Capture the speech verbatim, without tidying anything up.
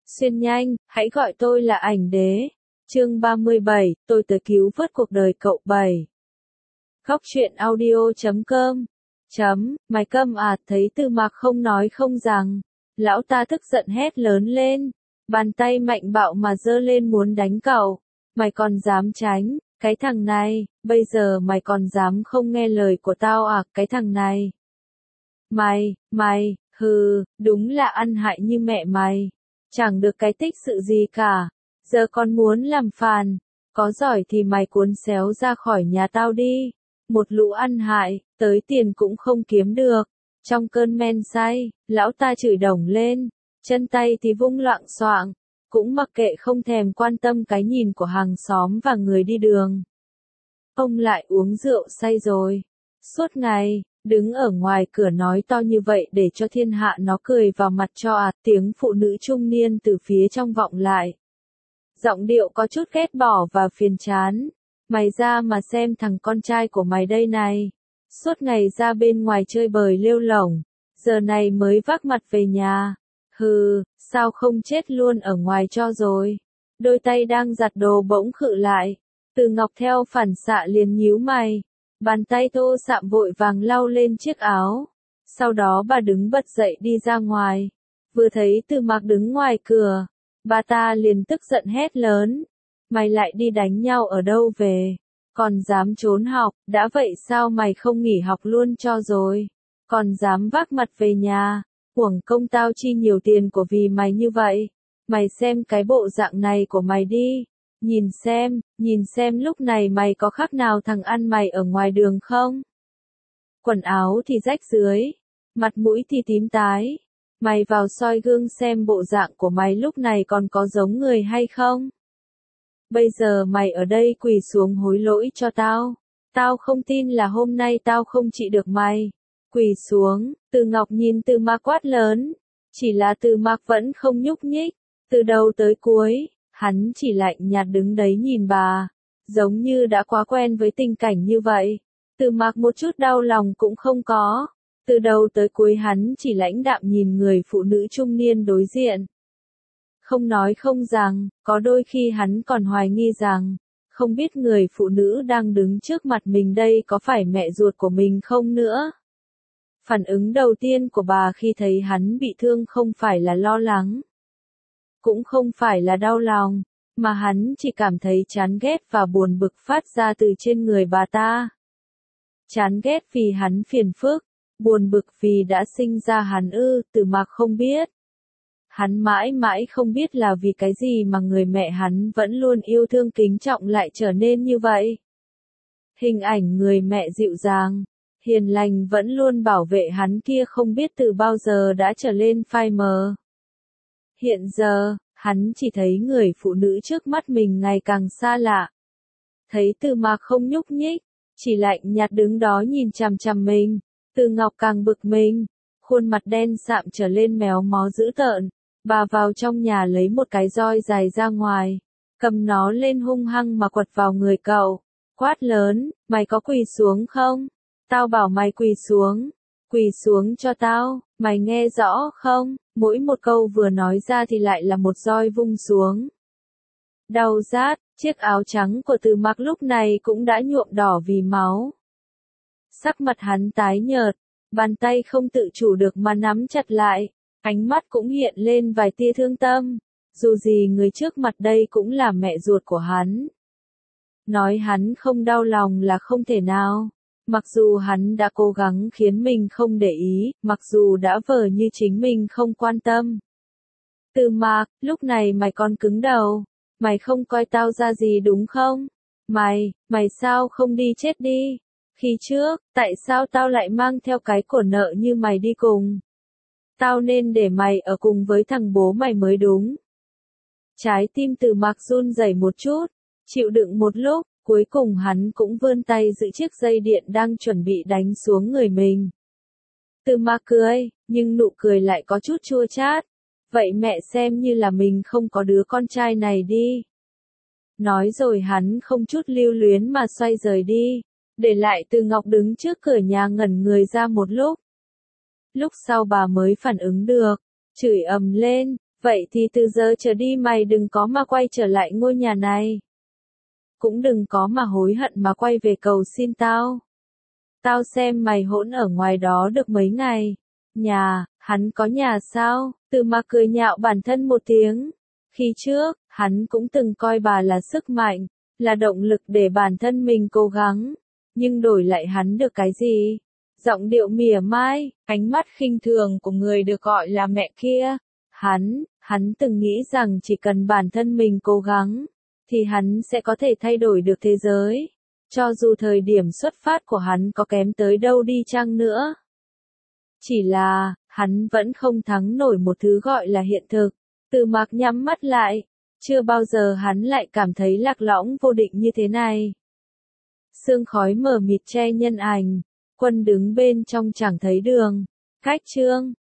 Xuyên nhanh, hãy gọi tôi là ảnh đế. Chương ba mươi bảy, tôi tới cứu vớt cuộc đời cậu bảy. Góc truyện audio chấm com. Chấm, mày câm à, thấy Từ Mạc không nói không rằng. Lão ta tức giận hét lớn lên. Bàn tay mạnh bạo mà giơ lên muốn đánh cậu. Mày còn dám tránh, cái thằng này, bây giờ mày còn dám không nghe lời của tao à, cái thằng này. Mày, mày, hừ, đúng là ăn hại như mẹ mày. Chẳng được cái tích sự gì cả. Giờ còn muốn làm phàn. Có giỏi thì mày cuốn xéo ra khỏi nhà tao đi. Một lũ ăn hại, tới tiền cũng không kiếm được. Trong cơn men say, lão ta chửi đổng lên. Chân tay thì vung loạng xoạng. Cũng mặc kệ không thèm quan tâm cái nhìn của hàng xóm và người đi đường. Ông lại uống rượu say rồi. Suốt ngày, đứng ở ngoài cửa nói to như vậy để cho thiên hạ nó cười vào mặt cho à, tiếng phụ nữ trung niên từ phía trong vọng lại. Giọng điệu có chút ghét bỏ và phiền chán. Mày ra mà xem thằng con trai của mày đây này. Suốt ngày ra bên ngoài chơi bời lêu lổng, giờ này mới vác mặt về nhà. Hừ, sao không chết luôn ở ngoài cho rồi. Đôi tay đang giặt đồ bỗng khựng lại. Từ Ngọc theo phản xạ liền nhíu mày. Bàn tay thô sạm vội vàng lau lên chiếc áo. Sau đó bà đứng bật dậy đi ra ngoài. Vừa thấy Từ Mạc đứng ngoài cửa, bà ta liền tức giận hét lớn. Mày lại đi đánh nhau ở đâu về? Còn dám trốn học, đã vậy sao mày không nghỉ học luôn cho rồi? Còn dám vác mặt về nhà, uổng công tao chi nhiều tiền của vì mày như vậy. Mày xem cái bộ dạng này của mày đi. Nhìn xem, nhìn xem lúc này mày có khác nào thằng ăn mày ở ngoài đường không? Quần áo thì rách dưới, mặt mũi thì tím tái. Mày vào soi gương xem bộ dạng của mày lúc này còn có giống người hay không? Bây giờ mày ở đây quỳ xuống hối lỗi cho tao. Tao không tin là hôm nay tao không trị được mày. Quỳ xuống, Từ Ngọc nhìn Từ Mạc quát lớn. Chỉ là Từ Mạc vẫn không nhúc nhích. Từ đầu tới cuối, hắn chỉ lạnh nhạt đứng đấy nhìn bà. Giống như đã quá quen với tình cảnh như vậy. Từ Mạc một chút đau lòng cũng không có. Từ đầu tới cuối hắn chỉ lãnh đạm nhìn người phụ nữ trung niên đối diện. Không nói không rằng, có đôi khi hắn còn hoài nghi rằng, không biết người phụ nữ đang đứng trước mặt mình đây có phải mẹ ruột của mình không nữa. Phản ứng đầu tiên của bà khi thấy hắn bị thương không phải là lo lắng, cũng không phải là đau lòng, mà hắn chỉ cảm thấy chán ghét và buồn bực phát ra từ trên người bà ta. Chán ghét vì hắn phiền phức, buồn bực vì đã sinh ra hắn ư, Từ Mạc không biết. Hắn mãi mãi không biết là vì cái gì mà người mẹ hắn vẫn luôn yêu thương kính trọng lại trở nên như vậy. Hình ảnh người mẹ dịu dàng, hiền lành vẫn luôn bảo vệ hắn kia không biết từ bao giờ đã trở lên phai mờ. Hiện giờ, hắn chỉ thấy người phụ nữ trước mắt mình ngày càng xa lạ. Thấy Từ Mạc không nhúc nhích, chỉ lạnh nhạt đứng đó nhìn chằm chằm mình, Từ Ngọc càng bực mình, khuôn mặt đen sạm trở lên méo mó dữ tợn. Bà vào trong nhà lấy một cái roi dài ra ngoài, cầm nó lên hung hăng mà quật vào người cậu, quát lớn, mày có quỳ xuống không? Tao bảo mày quỳ xuống, quỳ xuống cho tao, mày nghe rõ không? Mỗi một câu vừa nói ra thì lại là một roi vung xuống. Đau rát, chiếc áo trắng của Từ Mạc lúc này cũng đã nhuộm đỏ vì máu. Sắc mặt hắn tái nhợt, bàn tay không tự chủ được mà nắm chặt lại. Ánh mắt cũng hiện lên vài tia thương tâm, dù gì người trước mặt đây cũng là mẹ ruột của hắn. Nói hắn không đau lòng là không thể nào, mặc dù hắn đã cố gắng khiến mình không để ý, mặc dù đã vờ như chính mình không quan tâm. Từ Mạc, lúc này mày còn cứng đầu, mày không coi tao ra gì đúng không? Mày, mày sao không đi chết đi? Khi trước, tại sao tao lại mang theo cái của nợ như mày đi cùng? Tao nên để mày ở cùng với thằng bố mày mới đúng. Trái tim Từ Mạc run rẩy một chút, chịu đựng một lúc, cuối cùng hắn cũng vươn tay giữ chiếc dây điện đang chuẩn bị đánh xuống người mình. Từ Mạc cười, nhưng nụ cười lại có chút chua chát. Vậy mẹ xem như là mình không có đứa con trai này đi. Nói rồi hắn không chút lưu luyến mà xoay rời đi, để lại Từ Ngọc đứng trước cửa nhà ngẩn người ra một lúc. Lúc sau bà mới phản ứng được, chửi ầm lên, Vậy thì từ giờ trở đi mày đừng có mà quay trở lại ngôi nhà này. Cũng đừng có mà hối hận mà quay về cầu xin tao. Tao xem mày hỗn ở ngoài đó được mấy ngày. Nhà, hắn có nhà sao? Từ Mạc cười nhạo bản thân một tiếng. Khi trước, hắn cũng từng coi bà là sức mạnh, là động lực để bản thân mình cố gắng. Nhưng đổi lại hắn được cái gì? Giọng điệu mỉa mai, ánh mắt khinh thường của người được gọi là mẹ kia. Hắn, hắn từng nghĩ rằng chỉ cần bản thân mình cố gắng, thì hắn sẽ có thể thay đổi được thế giới. Cho dù thời điểm xuất phát của hắn có kém tới đâu đi chăng nữa. Chỉ là, hắn vẫn không thắng nổi một thứ gọi là hiện thực. Từ Mạc nhắm mắt lại, chưa bao giờ hắn lại cảm thấy lạc lõng vô định như thế này. Sương khói mờ mịt che nhân ảnh, Quân đứng bên trong chẳng thấy đường. Cách chương